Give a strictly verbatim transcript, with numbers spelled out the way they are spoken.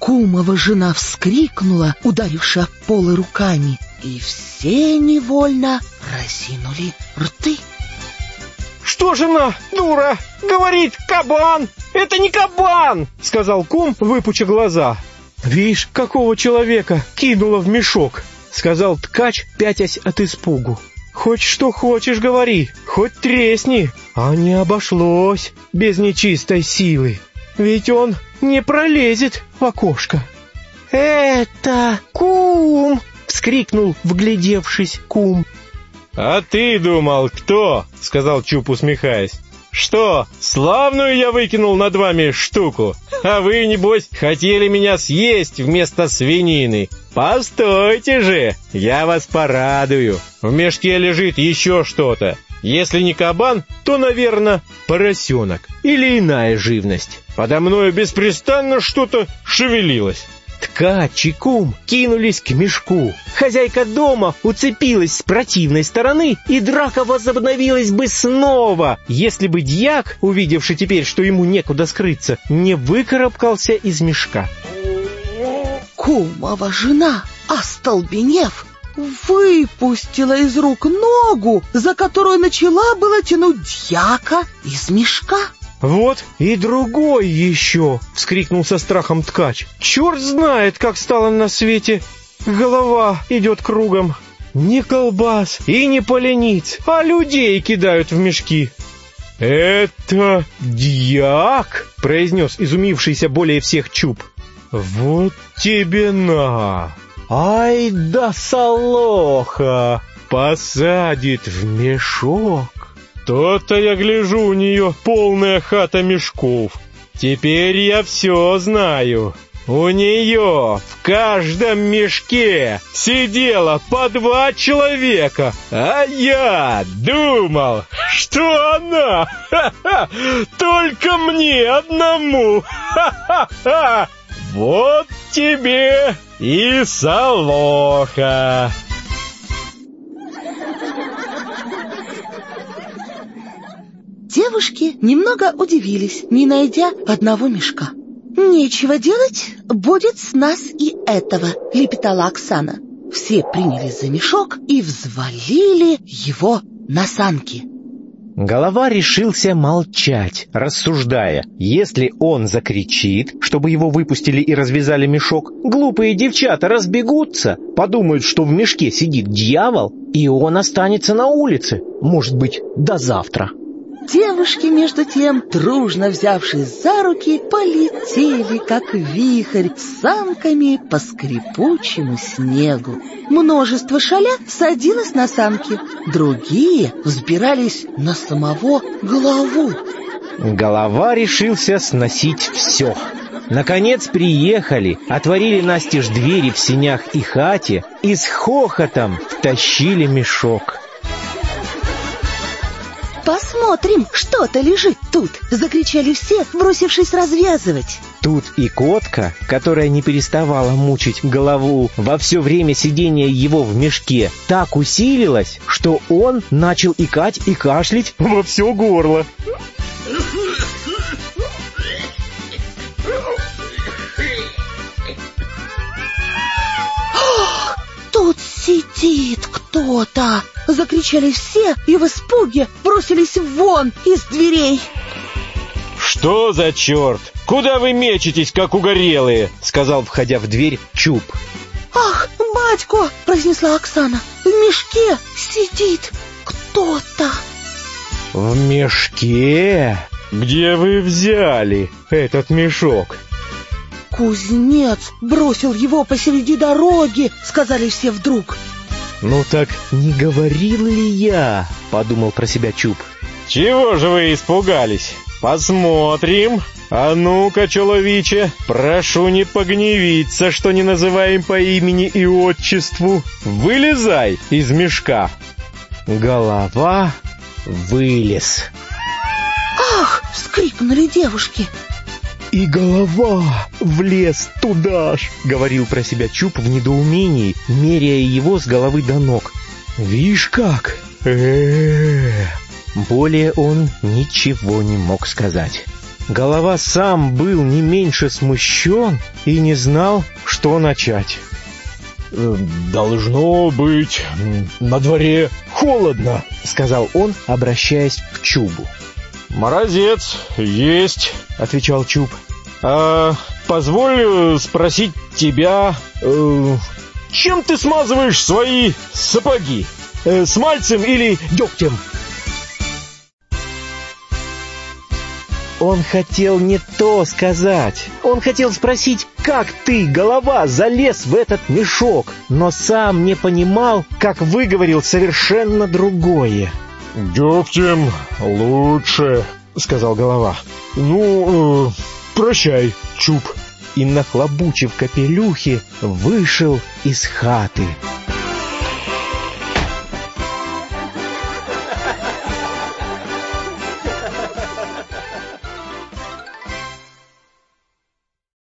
Кумова жена вскрикнула, ударивши об полы руками, и все невольно разинули рты. «Что жена, дура, говорит кабан? Это не кабан!» — сказал кум, выпуча глаза. «Вишь, какого человека кинула в мешок!» — сказал ткач, пятясь от испугу. «Хоть что хочешь говори, хоть тресни, а не обошлось без нечистой силы. Ведь он не пролезет в окошко». «Это кум!» — вскрикнул, вглядевшись, кум. «А ты думал, кто?» — сказал Чуб, усмехаясь. «Что, славную я выкинул над вами штуку? А вы, небось, хотели меня съесть вместо свинины? Постойте же, я вас порадую. В мешке лежит еще что-то. Если не кабан, то, наверное, поросенок или иная живность. Подо мною беспрестанно что-то шевелилось». Ткач и кум кинулись к мешку. Хозяйка дома уцепилась с противной стороны, и драка возобновилась бы снова, если бы дьяк, увидевший теперь, что ему некуда скрыться, не выкарабкался из мешка. Кумова жена, остолбенев, выпустила из рук ногу, за которую начала было тянуть дьяка из мешка. «Вот и другой еще!» — вскрикнул со страхом ткач. «Черт знает, как стало на свете! Голова идет кругом. Не колбас и не полениц, а людей кидают в мешки». «Это дьяк!» — произнес изумившийся более всех Чуб. «Вот тебе на! Ай да солоха! Посадит в мешок! То-то я гляжу, у нее полная хата мешков. Теперь я все знаю. У нее в каждом мешке сидело по два человека, а я думал, что она ха-ха, только мне одному. Ха-ха-ха. Вот тебе и солоха». Девушки немного удивились, не найдя одного мешка. «Нечего делать, будет с нас и этого», — лепетала Оксана. Все принялись за мешок и взвалили его на санки. Голова решился молчать, рассуждая: если он закричит, чтобы его выпустили и развязали мешок, глупые девчата разбегутся, подумают, что в мешке сидит дьявол, и он останется на улице, может быть, до завтра. Девушки, между тем, дружно взявшись за руки, полетели, как вихрь, с санками по скрипучему снегу. Множество шалят садилось на санки, другие взбирались на самого голову. Голова решился сносить все. Наконец приехали, отворили настежь двери в сенях и хате и с хохотом втащили мешок. «Посмотрим, что-то лежит тут!» — закричали все, бросившись развязывать. Тут и котка, которая не переставала мучить голову во все время сидения его в мешке, так усилилась, что он начал икать и кашлять во все горло. «Тут сидит кто-то!» — закричали все и в испуге бросились вон из дверей. «Что за черт? Куда вы мечетесь, как угорелые?» — сказал, входя в дверь, Чуб. «Ах, батько!» — произнесла Оксана. «В мешке сидит кто-то». «В мешке? Где вы взяли этот мешок?» «Кузнец бросил его посреди дороги», — сказали все вдруг. «Ну так не говорил ли я?» — подумал про себя Чуб. «Чего же вы испугались? Посмотрим. А ну-ка, человече, прошу не погневиться, что не называем по имени и отчеству. Вылезай из мешка». Голова вылез. «Ах!» — вскрикнули девушки. «И голова влез туда ж», — говорил про себя Чуб в недоумении, меряя его с головы до ног. «Вишь как? Э-э-э!» Более он ничего не мог сказать. Голова сам был не меньше смущен и не знал, что начать. «Должно быть, на дворе холодно», — сказал он, обращаясь к Чубу. «Морозец есть», — отвечал Чуб. «А позволь спросить тебя, э, чем ты смазываешь свои сапоги? Э, смальцем или дегтем?» Он хотел не то сказать. Он хотел спросить, как ты, голова, залез в этот мешок, но сам не понимал, как выговорил совершенно другое. «Дегтем лучше», — сказал голова. «Ну, э, прощай, Чуб». И, нахлобучив капелюхи, вышел из хаты.